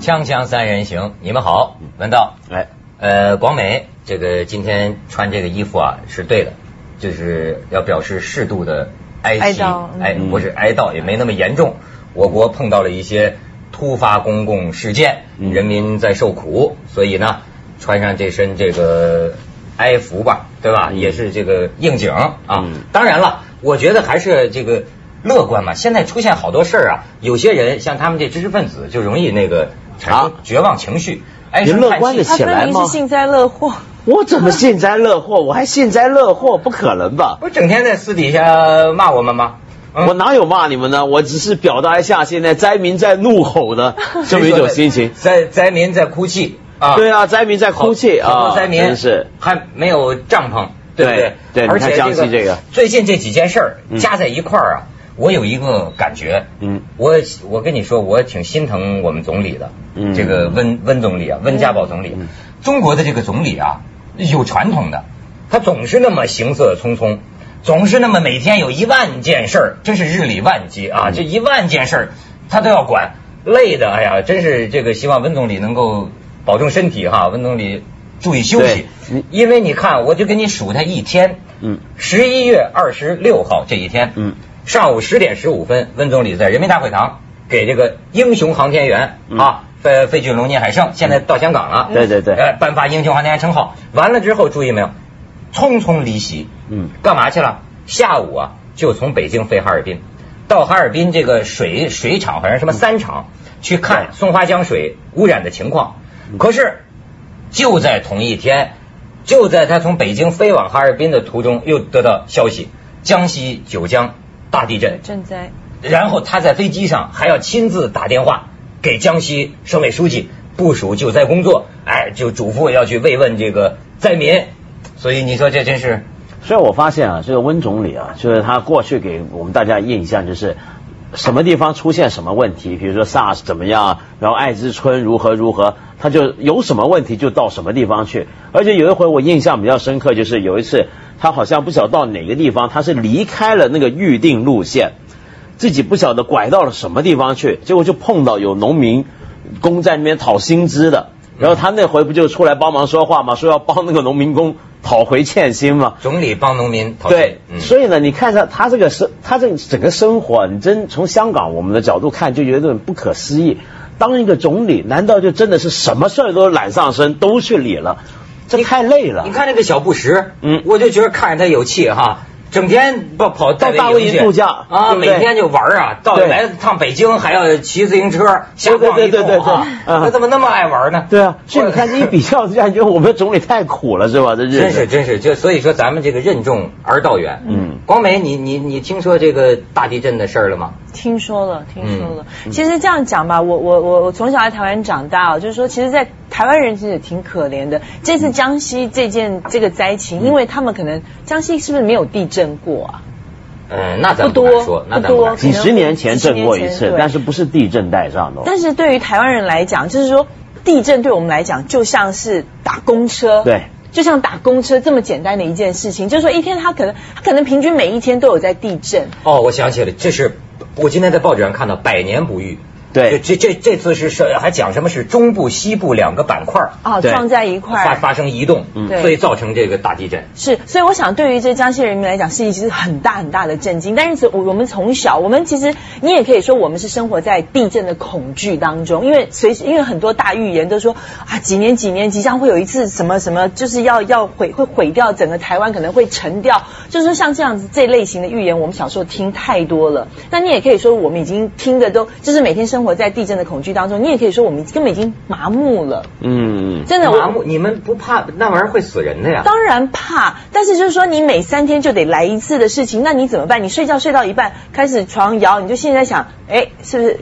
锵锵三人行，你们好，文道。广美这个今天穿这个衣服啊是对的，就是要表示适度的哀戚，不是哀悼，也没那么严重。我国碰到了一些突发公共事件，人民在受苦，所以呢，穿上这身这个哀服吧，对吧？也是这个应景啊。当然了，我觉得还是这个乐观嘛。现在出现好多事儿啊，有些人像他们这知识分子就容易那个产生绝望情绪。 你乐观的起来吗？ 他分明是幸灾乐祸。 我怎么幸灾乐祸？我还幸灾乐祸？不可能吧？ 我整天在私底下骂我们吗？ 我哪有骂你们呢？我只是表达一下现在灾民在怒吼的这么一种心情。 灾民在哭泣啊！ 对啊，灾民在哭泣啊！ 好多灾民是还没有帐篷，对不对？ 对， 而且江西这个最近这几件事儿加在一块儿啊，我有一个感觉，我跟你说，我挺心疼我们总理的，这个温总理啊，温家宝总理，中国的这个总理啊，有传统的，他总是那么行色匆匆，总是那么每天有10000件事儿，真是日理万机啊，这10000件事儿他都要管，累的，哎呀，真是这个希望温总理能够保重身体哈，温总理注意休息，因为你看，我就给你数他一天，11月26号这一天，上午10点15分，温总理在人民大会堂给这个英雄航天员费俊龙、聂海胜，现在到香港了， 对， 颁发英雄航天员称号。完了之后，注意没有，匆匆离席，干嘛去了？下午啊，就从北京飞哈尔滨，到哈尔滨这个水厂，好像什么3厂，去看松花江水污染的情况。可是就在同一天，就在他从北京飞往哈尔滨的途中，又得到消息，江西九江大地震赈灾， 然后他在飞机上还要亲自打电话给江西省委书记部署救灾工作，就嘱咐要去慰问这个灾民。所以你说这真是， 所以我发现啊，这个温总理啊，就是他过去给我们大家印象就是什么地方出现什么问题，比如说 SARS 怎么样，然后爱之春如何，他就有什么问题就到什么地方去。而且有一回我印象比较深刻，就是有一次他好像不晓得到哪个地方，他是离开了那个预定路线，自己不晓得拐到了什么地方去，结果就碰到有农民工在那边讨薪资的，然后他那回不就出来帮忙说话吗？说要帮那个农民工讨回欠薪吗？ 总理帮农民讨薪。 对，所以呢，你看他这个整个生活，你真从香港我们的角度看，就觉得不可思议。当一个总理，难道就真的是什么事儿都揽上身，都去理了？这太累了。 你看那个小布什，我就觉得看着他有气哈。整天跑到大卫营度假啊，每天就玩啊，到来趟北京还要骑自行车瞎逛一通啊，他怎么那么爱玩呢？ 对啊，所以你看这一比较之下，觉得我们总理太苦了是吧？这日子真是，就所以说咱们这个任重而道远。广美，你听说这个大地震的事儿了吗？ 听说了。其实这样讲吧，我从小在台湾长大，就是说，其实，在台湾人其实也挺可怜的。这次江西这个灾情，因为他们可能江西是不是没有地震过啊？ 那咱不敢说， 不多， 几十年前震过一次，但是不是地震带上的。 但是对于台湾人来讲，就是说地震对我们来讲就像是打公车， 对， 就像打公车这么简单的一件事情。就是说一天他可能平均每一天都有在地震。 我想起来，这是我今天在报纸上看到100年不遇。 对， 这次是还讲什么是中部西部2个板块撞在一块发生移动，所以造成这个大地震。 是，所以我想对于这江西人民来讲是一直很大很大的震惊。但是我们从小，我们其实你也可以说我们是生活在地震的恐惧当中，因为很多大预言都说几年即将会有一次什么，就是要会毁掉整个台湾，可能会沉掉，就是说像这样子这类型的预言，我们小时候听太多了。那你也可以说我们已经听的都就是每天生活在地震的恐惧当中，你也可以说我们根本已经麻木了。真的麻木。你们不怕那玩意儿会死人的呀？ 当然怕，但是就是说你每3天就得来一次的事情，那你怎么办？你睡觉睡到一半开始床摇，你就现在想，是不是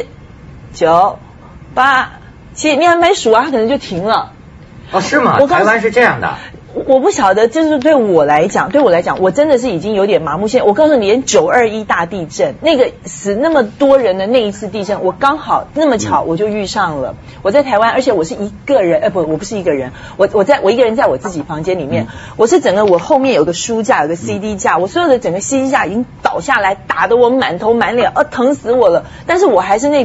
10、9、8、7？你还没数啊，它可能就停了。 是吗？台湾是这样的。 我不晓得，就是对我来讲，我真的是已经有点麻木。现在我告诉你，连921大地震那个死那么多人的那一次地震，我刚好那么巧我就遇上了。我在台湾，而且我是一个人，我不是一个人，我一个人在我自己房间里面，我是整个我后面有个书架，有个 CD 架，我所有的整个 CD 架已经倒下来，打得我满头满脸，疼死我了。但是我还是那种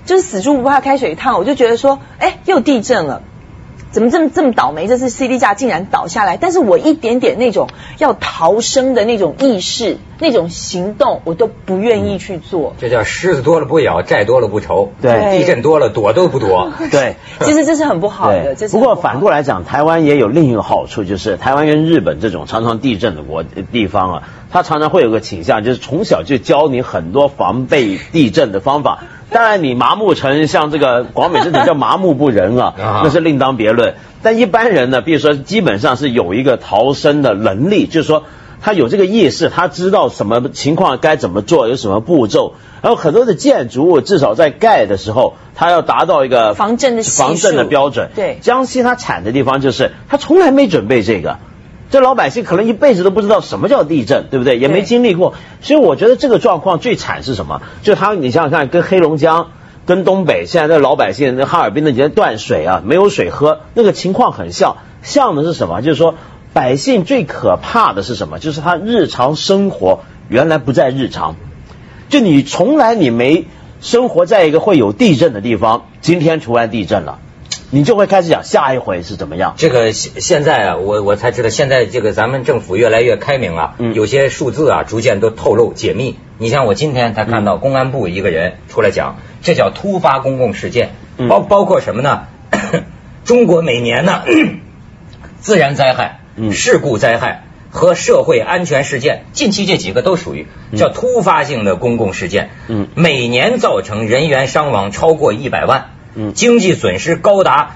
就是死猪不怕开水烫，我就觉得说，哎，又地震了。怎么这么倒霉？这次 CD 架竟然倒下来，但是我一点点那种要逃生的那种意识、那种行动，我都不愿意去做。 这叫虱子多了不咬，债多了不愁。 对， 地震多了躲都不躲。 对， 其实这是很不好的。 不过反过来讲，台湾也有另一个好处，就是台湾跟日本这种常常地震的地方啊，它常常会有个倾向，就是从小就教你很多防备地震的方法。当然，你麻木成像这个广美这种叫麻木不仁啊，那是另当别论。但一般人呢，比如说基本上是有一个逃生的能力，就是说他有这个意识，他知道什么情况该怎么做，有什么步骤。然后很多的建筑物至少在盖的时候，它要达到一个防震的标准。 对， 江西它惨的地方就是他从来没准备这个。这老百姓可能一辈子都不知道什么叫地震，对不对？也没经历过，所以我觉得这个状况最惨是什么？就你想想看，跟黑龙江、跟东北现在的老百姓，那哈尔滨那几天断水啊，没有水喝，那个情况很像。像的是什么？就是说百姓最可怕的是什么？就是他日常生活原来不在日常，就你从来你没生活在一个会有地震的地方，今天突然地震了。你就会开始讲下一回是怎么样。 这个现在啊，我才知道，现在这个咱们政府越来越开明啊，有些数字啊逐渐都透露解密。你像我今天才看到公安部一个人出来讲，这叫突发公共事件，包括什么呢？中国每年呢，自然灾害、事故灾害和社会安全事件，近期这几个都属于叫突发性的公共事件，每年造成人员伤亡超过100万。经济损失高达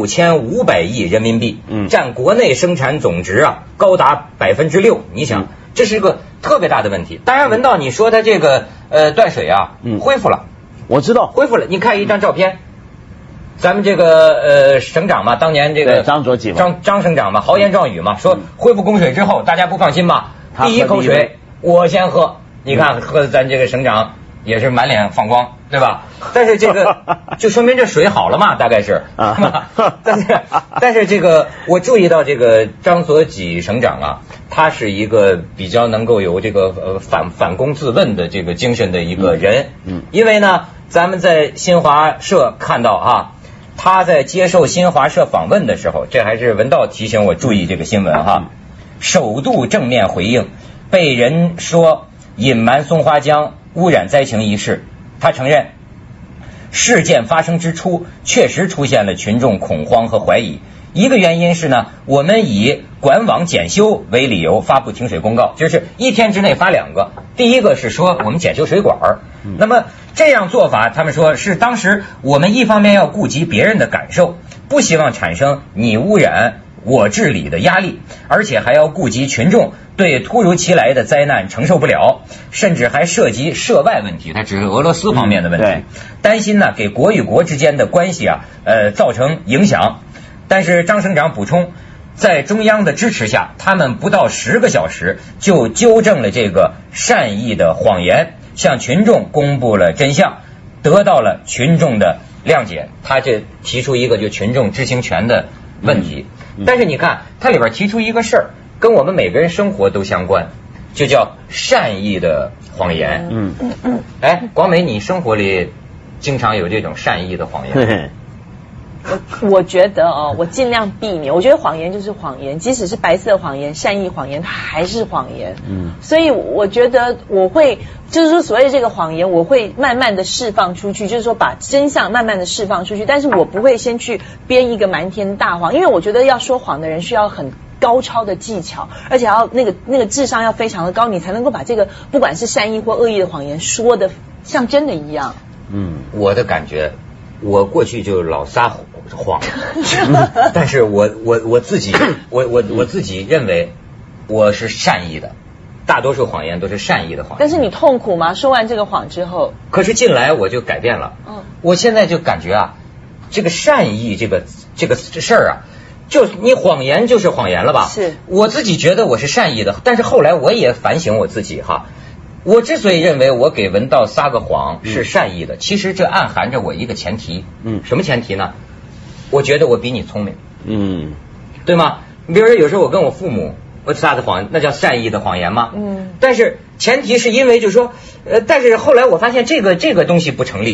6500亿人民币，占国内生产总值啊高达6%。你想，这是一个特别大的问题。当然，文道你说它这个断水啊，恢复了， 我知道恢复了。你看一张照片，咱们这个省长嘛，当年这个张卓锦嘛， 张省长嘛，豪言壮语嘛，说恢复供水之后，大家不放心吧？第一口水我先喝。你看喝咱这个省长也是满脸放光，对吧？但是这个就说明这水好了嘛，大概是。但是这个我注意到这个张所骥省长啊，他是一个比较能够有这个反躬自问的这个精神的一个人。因为呢，咱们在新华社看到啊，他在接受新华社访问的时候，这还是文道提醒我注意这个新闻哈，首度正面回应被人说隐瞒松花江污染灾情一事。他承认事件发生之初确实出现了群众恐慌和怀疑，一个原因是呢，我们以管网检修为理由发布停水公告，就是1天之内发2个。第一个是说我们检修水管，那么这样做法他们说是当时我们一方面要顾及别人的感受，不希望产生你污染我治理的压力，而且还要顾及群众对突如其来的灾难承受不了，甚至还涉及涉外问题，它只是俄罗斯方面的问题，担心呢给国与国之间的关系啊造成影响。但是张省长补充，在中央的支持下，他们不到10个小时就纠正了这个善意的谎言，向群众公布了真相，得到了群众的谅解。他这提出一个就群众知情权的问题。但是你看它里边提出一个事儿，跟我们每个人生活都相关，就叫善意的谎言。哎，广美，你生活里经常有这种善意的谎言？ 我觉得我尽量避免。我觉得谎言就是谎言，即使是白色谎言、善意谎言，它还是谎言。所以我觉得我会，就是说所谓这个谎言，我会慢慢的释放出去，就是说把真相慢慢的释放出去。但是我不会先去编一个瞒天大谎，因为我觉得要说谎的人需要很高超的技巧，而且要那个智商要非常的高，你才能够把这个不管是善意或恶意的谎言说的像真的一样。 我的感觉，我过去就老撒谎，但是我自己我自己认为我是善意的，大多数谎言都是善意的谎言。 但是你痛苦吗？说完这个谎之后？ 可是近来我就改变了。我现在就感觉啊，这个善意这个事儿啊，就你谎言就是谎言了吧？ 是我自己觉得我是善意的，但是后来我也反省我自己哈。我之所以认为我给文道撒个谎是善意的，其实这暗含着我一个前提。什么前提呢？我觉得我比你聪明。对吗？比如说有时候我跟我父母我撒个谎，那叫善意的谎言吗？但是前提是因为就是说但是后来我发现这个东西不成立。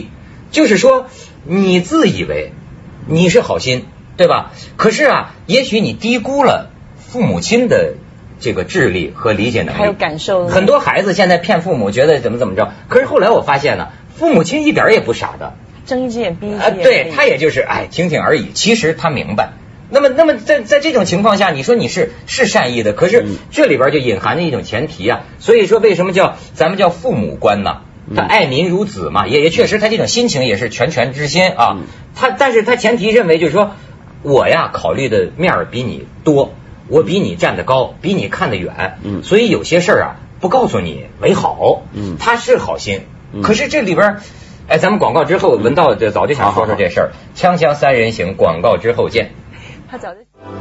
就是说你自以为你是好心，对吧？可是啊，也许你低估了父母亲的这个智力和理解能力， 还有感受。 很多孩子现在骗父母，觉得怎么着，可是后来我发现呢，父母亲一点也不傻的， 睁一只眼闭一只眼。 对，他也就是听听而已，其实他明白。那么在这种情况下，你说你是善意的，可是这里边就隐含着一种前提啊。所以说为什么咱们叫父母官呢？他爱民如子嘛，也确实他这种心情也是拳之心啊。但是他前提认为就是说，我呀考虑的面儿比你多，我比你站得高，比你看得远，所以有些事儿啊不告诉你为好，他是好心，可是这里边。咱们广告之后，文道早就想说说这事儿。锵锵三人行，广告之后见。 他早就。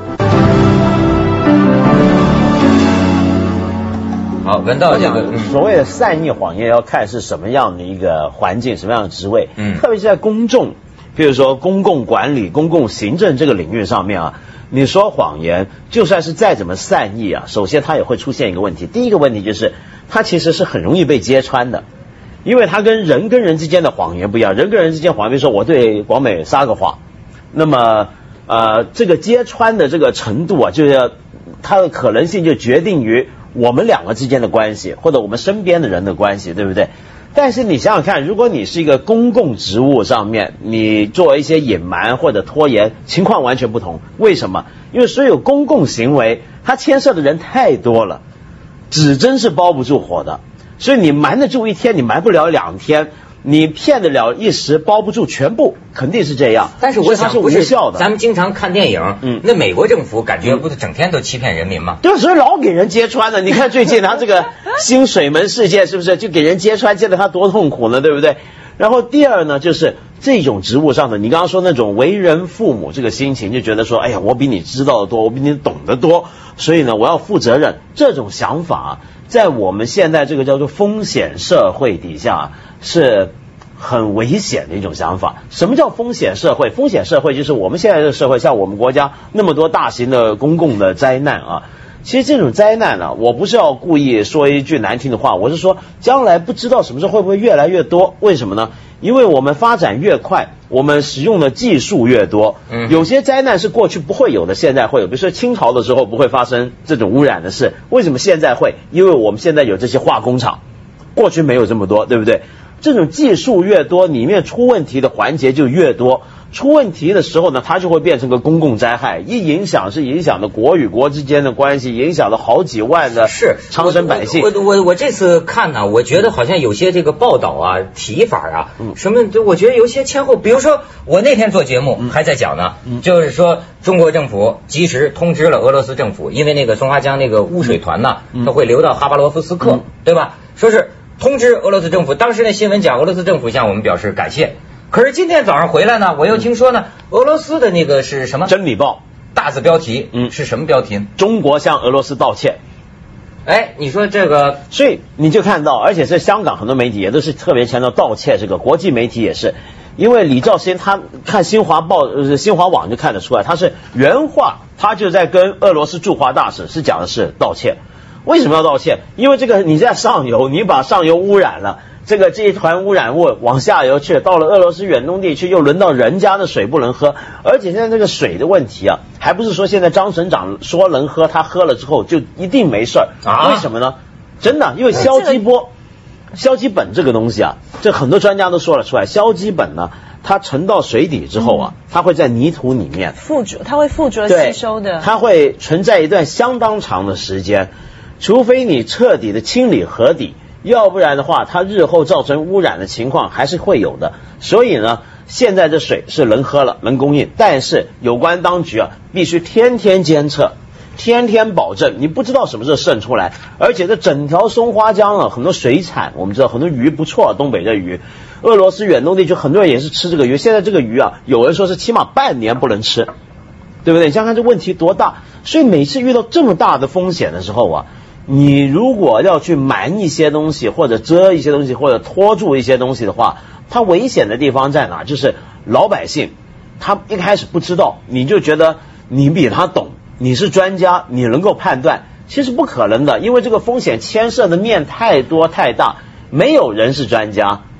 好，文道这个所谓的善意谎言要看是什么样的一个环境，什么样的职位，特别是在公众，比如说公共管理、公共行政这个领域上面啊，你说谎言，就算是再怎么善意啊，首先它也会出现一个问题。第一个问题就是，它其实是很容易被揭穿的。因为它跟人之间的谎言不一样，人跟人之间谎言，比如说我对广美撒个谎，那么这个揭穿的这个程度啊，就是它的可能性就决定于我们两个之间的关系，或者我们身边的人的关系，对不对？但是你想想看，如果你是一个公共职务上面，你做一些隐瞒或者拖延，情况完全不同。为什么？因为所有公共行为它牵涉的人太多了，纸针是包不住火的。所以你瞒得住一天，你瞒不了2天，你骗得了一时，包不住全部，肯定是这样。 但是我想是无效的。 咱们经常看电影，那美国政府感觉不是整天都欺骗人民吗？ 对，所以老给人揭穿的。你看最近他这个新水门事件，是不是就给人揭穿，揭得他多痛苦呢？对不对？然后第二呢，就是这种职务上的，你刚刚说那种为人父母这个心情，就觉得说，哎呀，我比你知道的多，我比你懂得多，所以呢，我要负责任。这种想法，在我们现在这个叫做风险社会底下，是很危险的一种想法。什么叫风险社会？风险社会就是我们现在的社会，像我们国家那么多大型的公共的灾难啊。其实这种灾难呢，我不是要故意说一句难听的话，我是说将来不知道什么时候会不会越来越多。为什么呢？因为我们发展越快，我们使用的技术越多，有些灾难是过去不会有的，现在会有。比如说清朝的时候不会发生这种污染的事，为什么现在会？因为我们现在有这些化工厂，过去没有这么多，对不对？这种技术越多，里面出问题的环节就越多。出问题的时候呢，它就会变成个公共灾害，一影响是影响的国与国之间的关系，影响了好几万的苍生百姓。 我这次看呢，我觉得好像有些这个报道啊、提法啊，什么，我觉得有些前后。比如说，我那天做节目还在讲呢，就是说中国政府及时通知了俄罗斯政府，因为那个松花江那个污水团呢，它会流到哈巴罗夫斯克，对吧？说是通知俄罗斯政府，当时那新闻讲俄罗斯政府向我们表示感谢。可是今天早上回来呢，我又听说呢，俄罗斯的那个是什么？ 真理报大字标题，是什么标题？ 中国向俄罗斯道歉。 哎，你说这个， 所以你就看到，而且是香港很多媒体也都是特别强调道歉，这个国际媒体也是，因为李兆先他看新华网就看得出来，他是原话，他就在跟俄罗斯驻华大使是讲的是道歉。为什么要道歉？因为这个你在上游，你把上游污染了。这一团污染物往下游去，到了俄罗斯远东地区，又轮到人家的水不能喝，而且现在这个水的问题啊，还不是说现在张省长说能喝，他喝了之后就一定没事儿。为什么呢？真的，因为硝基苯这个东西啊，这很多专家都说了出来，硝基苯呢，它沉到水底之后啊，它会在泥土里面它会附着吸收的， 它会存在一段相当长的时间，除非你彻底的清理河底。要不然的话，它日后造成污染的情况还是会有的。所以呢，现在这水是能喝了，能供应，但是有关当局啊，必须天天监测，天天保证，你不知道什么时候渗出来。而且这整条松花江啊，很多水产，我们知道很多鱼不错，东北这鱼，俄罗斯远东地区很多人也是吃这个鱼。现在这个鱼啊，有人说是起码半年不能吃，对不对？你想想看这问题多大。所以每次遇到这么大的风险的时候啊，你如果要去瞒一些东西，或者遮一些东西，或者拖住一些东西的话，它危险的地方在哪？就是老百姓他一开始不知道，你就觉得你比他懂，你是专家，你能够判断，其实不可能的，因为这个风险牵涉的面太多太大，没有人是专家，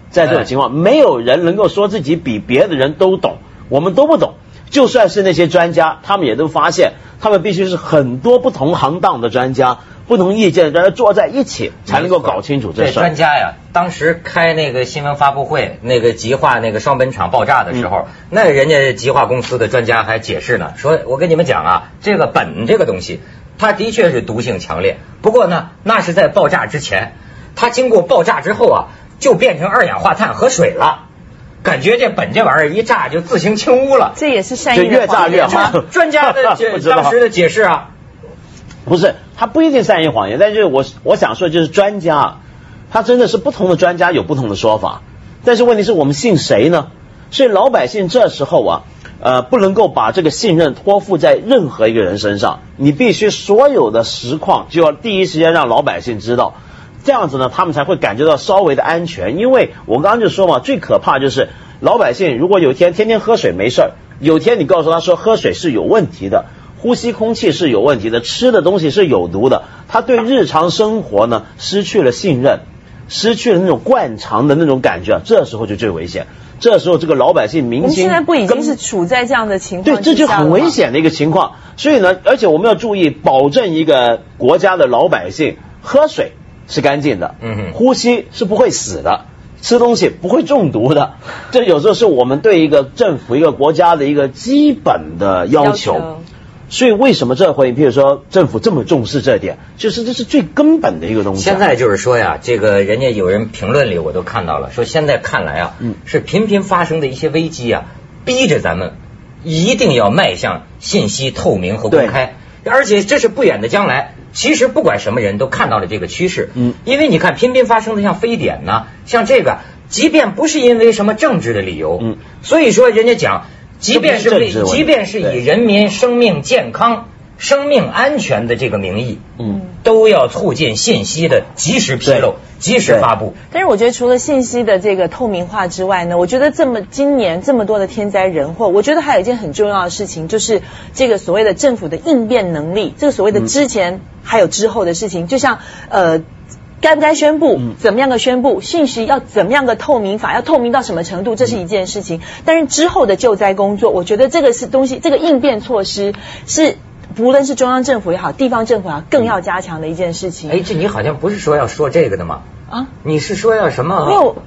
在这种情况，没有人能够说自己比别的人都懂，我们都不懂。就算是那些专家，他们也都发现，他们必须是很多不同行当的专家、不同意见的专家坐在一起，才能够搞清楚这事。 专家呀，当时开那个新闻发布会，那个极化那个双苯厂爆炸的时候，那人家极化公司的专家还解释呢，说我跟你们讲啊，这个苯这个东西，它的确是毒性强烈，不过呢，那是在爆炸之前，它经过爆炸之后啊，就变成二氧化碳和水了。感觉这苯这玩意儿一炸就自行清污了， 这也是善意的， 就越炸越好。 专家的当时的解释啊， 不是，他不一定善意谎言，但是我想说就是专家，他真的是不同的专家有不同的说法，但是问题是我们信谁呢？所以老百姓这时候啊，不能够把这个信任托付在任何一个人身上，你必须所有的实况就要第一时间让老百姓知道。这样子呢，他们才会感觉到稍微的安全。因为我刚刚就说嘛，最可怕就是老百姓如果有一天天天喝水没事儿，有天你告诉他说喝水是有问题的，呼吸空气是有问题的，吃的东西是有毒的，他对日常生活呢失去了信任，失去了那种惯常的那种感觉，这时候就最危险。这时候这个老百姓民心， 我们现在不已经是处在这样的情况？ 对，这就很危险的一个情况。所以呢，而且我们要注意，保证一个国家的老百姓喝水是干净的，呼吸是不会死的，吃东西不会中毒的，这有时候是我们对一个政府、一个国家的一个基本的要求。所以为什么这回，譬如说政府这么重视这点，就是这是最根本的一个东西。 现在就是说呀，这个人家有人评论里我都看到了，说现在看来啊，是频频发生的一些危机啊，逼着咱们一定要迈向信息透明和公开，而且这是不远的将来。其实不管什么人都看到了这个趋势，因为你看频频发生的像非典呢，像这个，即便不是因为什么政治的理由，所以说人家讲，即便是以人民生命健康、生命安全的这个名义，都要促进信息的及时披露、及时发布。 但是我觉得除了信息的这个透明化之外呢，我觉得今年这么多的天灾人祸，我觉得还有一件很重要的事情，就是这个所谓的政府的应变能力，这个所谓的之前还有之后的事情，就像该不该宣布，怎么样的宣布，信息要怎么样的透明法，要透明到什么程度，这是一件事情。但是之后的救灾工作，我觉得这个是东西，这个应变措施是无论是中央政府也好，地方政府也好，更要加强的一件事情。 哎，这你好像不是说要说这个的吗？ 啊， 你是说要什么？ 没有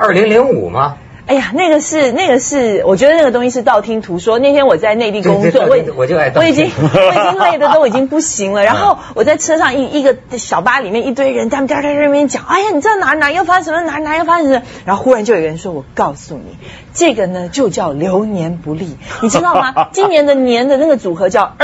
2005吗？ 哎呀，那个是，我觉得那个东西是道听途说。那天我在内地工作， 我就爱道听。 我已经累的都已经不行了。然后我在车上一个小巴里面一堆人，他们在那边讲，哎呀，你知道哪又发生什么，哪又发生什么？然后忽然就有人说，我告诉你，这个呢就叫流年不利，你知道吗？今年的年的那个组合叫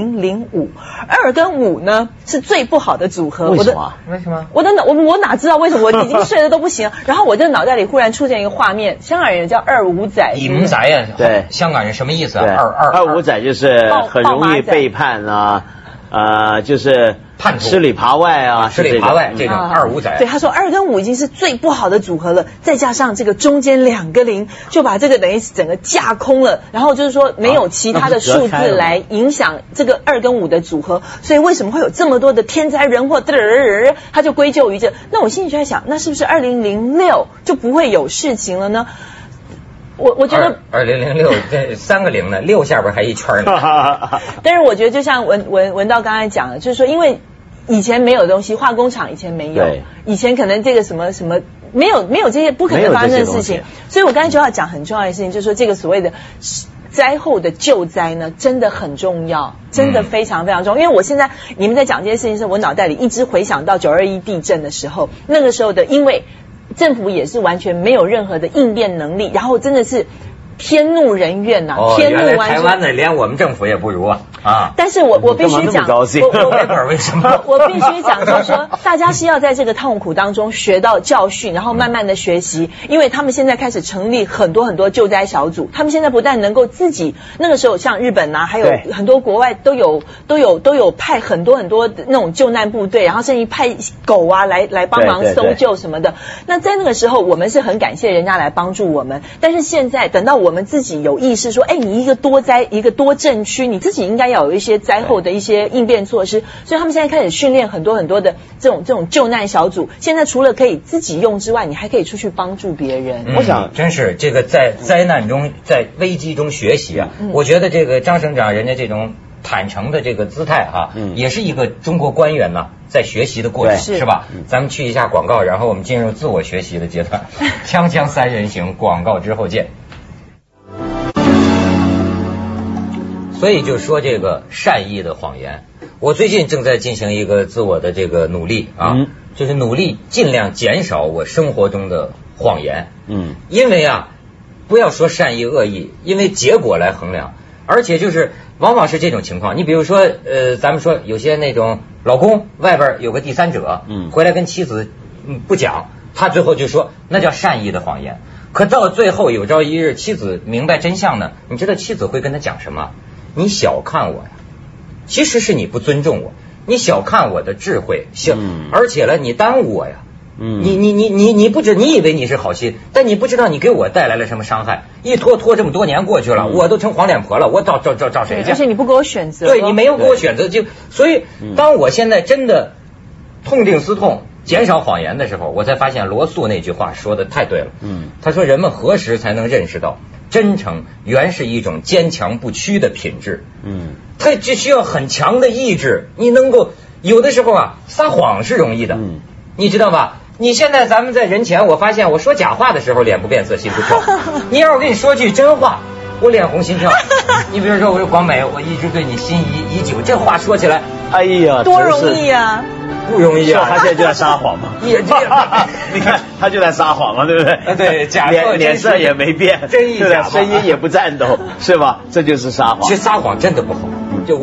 2005，2跟5呢是最不好的组合。 为什么？ 我哪知道为什么？我已经睡得都不行。然后我这脑袋里忽然出现一个画面。香港人叫25仔， 以母仔呀， 对， 香港人什么意思啊 ？25仔就是很容易背叛啊，就是吃里扒外啊， 吃里扒外这种25仔。 对，他说2跟5已经是最不好的组合了，再加上这个中间2个0，就把这个等于整个架空了。然后就是说没有其他的数字来影响这个2跟5的组合，所以为什么会有这么多的天灾人祸？他就归咎于这。那我心里就在想，那是不是2006就不会有事情了呢？我觉得 2006这3个0呢，6下边还一圈呢。 但是我觉得就像文道刚才讲的，就是说因为以前没有东西，化工厂以前没有，以前可能这个什么没有这些不可能发生的事情，所以我刚才就要讲很重要的事情，就是说这个所谓的灾后的救灾呢，真的很重要，真的非常非常重要。因为我现在你们在讲这些事情时，我脑袋里一直回想到921地震的时候，那个时候的因为政府也是完全没有任何的应变能力，然后真的是天怒人怨呐，天怒完全。 台湾的连我们政府也不如啊！ 但是我必须讲， 我也不知道为什么。 我必须讲，就是说，大家是要在这个痛苦当中学到教训，然后慢慢的学习。因为他们现在开始成立很多救灾小组，他们现在不但能够自己，那个时候像日本啊，还有很多国外都有派很多那种救难部队，然后甚至派狗啊来帮忙搜救什么的。那在那个时候，我们是很感谢人家来帮助我们。但是现在等到我们自己有意识说，哎，你一个多灾一个多震区，你自己应该要有一些灾后的一些应变措施。所以他们现在开始训练很多的这种救难小组。现在除了可以自己用之外，你还可以出去帮助别人。 我想真是这个在灾难中、在危机中学习啊。我觉得这个张省长人家这种坦诚的这个姿态啊，也是一个中国官员呢在学习的过程，是吧？咱们去一下广告，然后我们进入自我学习的阶段。锵锵三人行，广告之后见。所以就说这个善意的谎言，我最近正在进行一个自我的这个努力啊，就是努力尽量减少我生活中的谎言。因为啊，不要说善意恶意，因为结果来衡量。而且就是往往是这种情况，你比如说咱们说有些那种老公外边有个第三者，回来跟妻子不讲，他最后就说那叫善意的谎言。可到最后有朝一日妻子明白真相呢，你知道妻子会跟他讲什么？你小看我呀，其实是你不尊重我，你小看我的智慧，而且呢你耽误我呀。你不知，你以为你是好心，但你不知道你给我带来了什么伤害。一拖这么多年过去了，我都成黄脸婆了，我找谁去？ 而且你不给我选择， 对，你没有给我选择，就所以当我现在真的痛定思痛，减少谎言的时候，我才发现罗素那句话说的太对了。他说人们何时才能认识到真诚原是一种坚强不屈的品质？它只需要很强的意志，你能够有的时候啊，撒谎是容易的，你知道吧？你现在咱们在人前，我发现我说假话的时候脸不变色心不跳，你要是我跟你说句真话，我脸红心跳。你比如说我说广美，我一直对你心仪已久，这话说起来， 哎呀， 多容易啊！ 不容易啊！ 他现在就在撒谎嘛，你看他就在撒谎嘛，对不对？ 对，假脸色也没变， 真一假， 声音也不颤抖，是吧？这就是撒谎。 其实撒谎真的不好，就我。